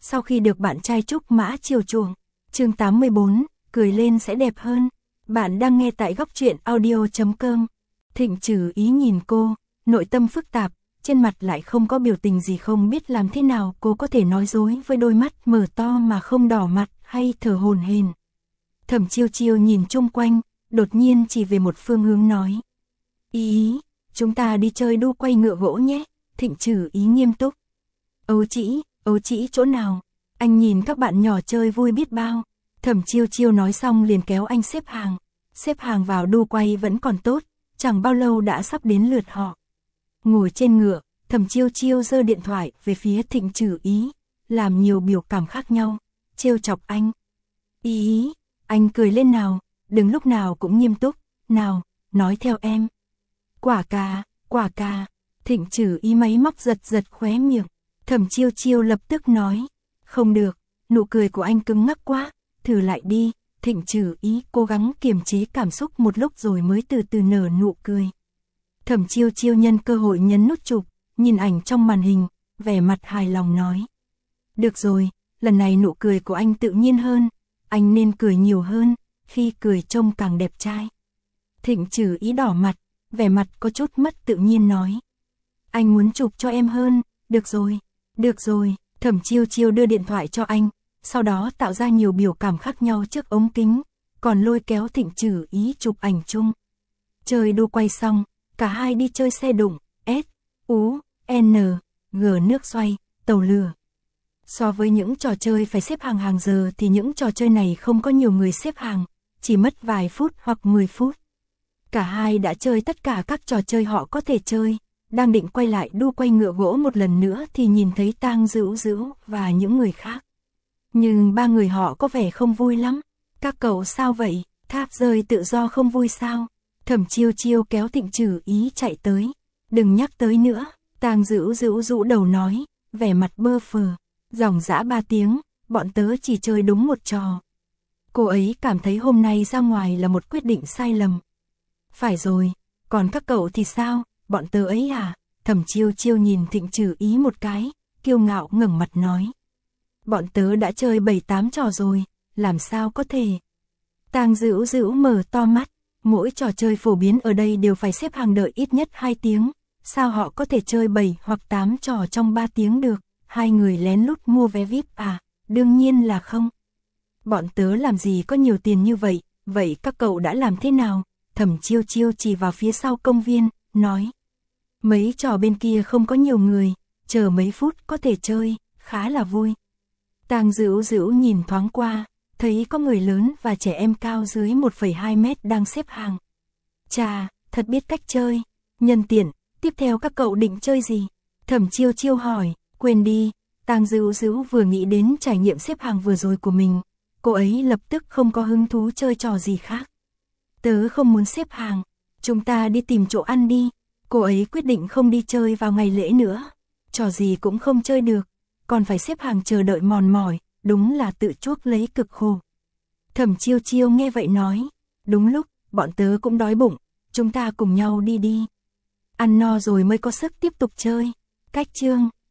sau khi được bạn trai Trúc Mã chiều chuộng. Chương 84, cười lên sẽ đẹp hơn. Bạn đang nghe tại góc truyện audio.com. Thịnh Trừ Ý nhìn cô, nội tâm phức tạp, trên mặt lại không có biểu tình gì, không biết làm thế nào cô có thể nói dối với đôi mắt mở to mà không đỏ mặt hay thở hổn hển. Thẩm Chiêu Chiêu nhìn chung quanh, đột nhiên chỉ về một phương hướng nói. Ý, chúng ta đi chơi đu quay ngựa gỗ nhé. Thịnh Trừ Ý nghiêm túc. Ấu Chỉ chỗ nào? Anh nhìn các bạn nhỏ chơi vui biết bao. Thẩm Chiêu Chiêu nói xong liền kéo anh xếp hàng. Xếp hàng vào đu quay vẫn còn tốt, chẳng bao lâu đã sắp đến lượt họ. Ngồi trên ngựa, Thẩm Chiêu Chiêu giơ điện thoại về phía Thịnh Trừ Ý, làm nhiều biểu cảm khác nhau, trêu chọc anh. Ý, anh cười lên nào, đừng lúc nào cũng nghiêm túc, nào, nói theo em. Quả cà, Thịnh Trừ Ý máy móc giật khóe miệng. Thẩm Chiêu Chiêu lập tức nói, không được, nụ cười của anh cứng ngắc quá, thử lại đi. Thịnh Trừ Ý cố gắng kiềm chế cảm xúc một lúc rồi mới từ từ nở nụ cười. Thẩm Chiêu Chiêu nhân cơ hội nhấn nút chụp, nhìn ảnh trong màn hình, vẻ mặt hài lòng nói. Được rồi, lần này nụ cười của anh tự nhiên hơn, anh nên cười nhiều hơn, khi cười trông càng đẹp trai. Thịnh Trừ Ý đỏ mặt, vẻ mặt có chút mất tự nhiên nói. Anh muốn chụp cho em hơn, được rồi, Thẩm Chiêu Chiêu đưa điện thoại cho anh, sau đó tạo ra nhiều biểu cảm khác nhau trước ống kính, còn lôi kéo Thịnh Trừ Ý chụp ảnh chung. Chơi đu quay xong, cả hai đi chơi xe đụng, G nước xoay, tàu lửa. So với những trò chơi phải xếp hàng giờ thì những trò chơi này không có nhiều người xếp hàng, chỉ mất vài phút hoặc 10 phút. Cả hai đã chơi tất cả các trò chơi họ có thể chơi, đang định quay lại đu quay ngựa gỗ một lần nữa thì nhìn thấy Tang Dữu Dữu và những người khác. Nhưng ba người họ có vẻ không vui lắm. Các cậu sao vậy, tháp rơi tự do không vui sao? Thẩm Chiêu Chiêu kéo Thịnh Trừ Ý chạy tới. Đừng nhắc tới nữa, Tang Dữu Dữu rũ đầu nói, vẻ mặt bơ phờ. Dòng dã 3 tiếng, bọn tớ chỉ chơi đúng một trò. Cô ấy cảm thấy hôm nay ra ngoài là một quyết định sai lầm. Phải rồi, còn các cậu thì sao, bọn tớ ấy à? Thẩm Chiêu Chiêu nhìn Thịnh Trừ Ý một cái, kiêu ngạo ngẩng mặt nói. Bọn tớ đã chơi 7-8 trò rồi, làm sao có thể? Tang Dữu Dữu mở to mắt, mỗi trò chơi phổ biến ở đây đều phải xếp hàng đợi ít nhất 2 tiếng, sao họ có thể chơi 7 hoặc 8 trò trong 3 tiếng được? Hai người lén lút mua vé VIP à? Đương nhiên là không. Bọn tớ làm gì có nhiều tiền như vậy, vậy các cậu đã làm thế nào? Thẩm Chiêu Chiêu chỉ vào phía sau công viên, nói. Mấy trò bên kia không có nhiều người, chờ mấy phút có thể chơi, khá là vui. Tang Dữu Dữu nhìn thoáng qua, thấy có người lớn và trẻ em cao dưới 1,2 mét đang xếp hàng. Chà, thật biết cách chơi. Nhân tiện, tiếp theo các cậu định chơi gì? Thẩm Chiêu Chiêu hỏi. Quên đi, Tang Dữu Dữu vừa nghĩ đến trải nghiệm xếp hàng vừa rồi của mình, cô ấy lập tức không có hứng thú chơi trò gì khác. Tớ không muốn xếp hàng, chúng ta đi tìm chỗ ăn đi. Cô ấy quyết định không đi chơi vào ngày lễ nữa, trò gì cũng không chơi được, còn phải xếp hàng chờ đợi mòn mỏi, đúng là tự chuốc lấy cực khổ. Thẩm Chiêu Chiêu nghe vậy nói, đúng lúc, bọn tớ cũng đói bụng, chúng ta cùng nhau đi. Ăn no rồi mới có sức tiếp tục chơi. Cách chương